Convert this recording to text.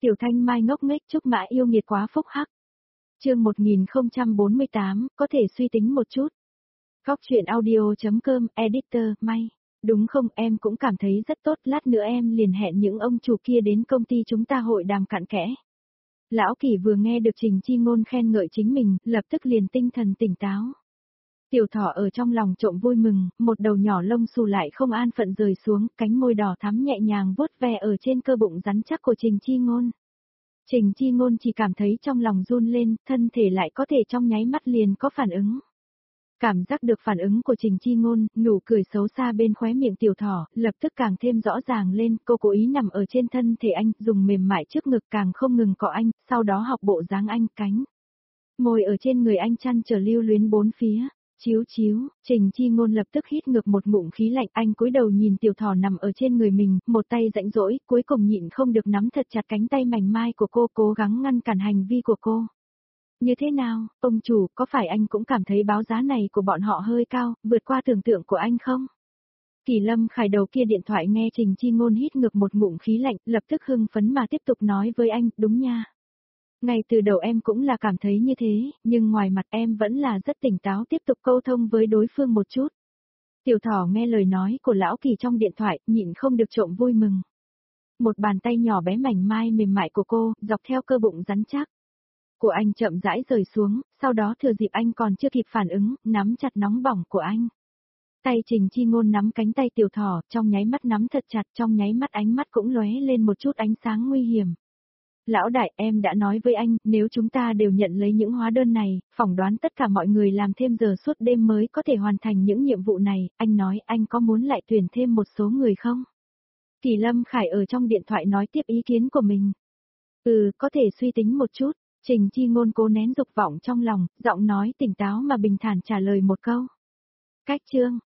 Tiểu Thanh Mai ngốc nghếch chúc mã yêu nghiệt quá phúc hắc. Chương 1048, có thể suy tính một chút. Góc chuyện audio.com, editor, May. Đúng không, em cũng cảm thấy rất tốt, lát nữa em liền hẹn những ông chủ kia đến công ty chúng ta hội đàm cặn kẽ. Lão Kỳ vừa nghe được Trình Chi Ngôn khen ngợi chính mình, lập tức liền tinh thần tỉnh táo. Tiểu Thỏ ở trong lòng trộm vui mừng, một đầu nhỏ lông xù lại không an phận rời xuống, cánh môi đỏ thắm nhẹ nhàng vuốt ve ở trên cơ bụng rắn chắc của Trình Chi Ngôn. Trình Chi Ngôn chỉ cảm thấy trong lòng run lên, thân thể lại có thể trong nháy mắt liền có phản ứng. Cảm giác được phản ứng của Trình Chi Ngôn, nụ cười xấu xa bên khóe miệng Tiểu Thỏ, lập tức càng thêm rõ ràng lên, cô cố ý nằm ở trên thân thể anh, dùng mềm mại trước ngực càng không ngừng cọ anh, sau đó học bộ dáng anh, cánh. Môi ở trên người anh chăn trở lưu luyến bốn phía. Chiếu chiếu, Trình Chi Ngôn lập tức hít ngược một ngụm khí lạnh, anh cúi đầu nhìn Tiểu Thỏ nằm ở trên người mình, một tay rãnh rỗi, cuối cùng nhịn không được nắm thật chặt cánh tay mảnh mai của cô, cố gắng ngăn cản hành vi của cô. Như thế nào, ông chủ, có phải anh cũng cảm thấy báo giá này của bọn họ hơi cao, vượt qua tưởng tượng của anh không? Kỳ Lâm Khải đầu kia điện thoại nghe Trình Chi Ngôn hít ngược một ngụm khí lạnh, lập tức hưng phấn mà tiếp tục nói với anh, đúng nha. Ngay từ đầu em cũng là cảm thấy như thế, nhưng ngoài mặt em vẫn là rất tỉnh táo tiếp tục câu thông với đối phương một chút. Tiểu Thỏ nghe lời nói của Lão Kỳ trong điện thoại, nhịn không được trộm vui mừng. Một bàn tay nhỏ bé mảnh mai mềm mại của cô, dọc theo cơ bụng rắn chắc. Của anh chậm rãi rời xuống, sau đó thừa dịp anh còn chưa kịp phản ứng, nắm chặt nóng bỏng của anh. Tay Trình Chi Ngôn nắm cánh tay Tiểu Thỏ, trong nháy mắt nắm thật chặt, trong nháy mắt ánh mắt cũng lóe lên một chút ánh sáng nguy hiểm. Lão đại, em đã nói với anh, nếu chúng ta đều nhận lấy những hóa đơn này, phỏng đoán tất cả mọi người làm thêm giờ suốt đêm mới có thể hoàn thành những nhiệm vụ này, anh nói anh có muốn lại tuyển thêm một số người không? Kỳ Lâm Khải ở trong điện thoại nói tiếp ý kiến của mình. Có thể suy tính một chút, Trình Chi Ngôn cố nén dục vọng trong lòng, giọng nói tỉnh táo mà bình thản trả lời một câu. Cách chương,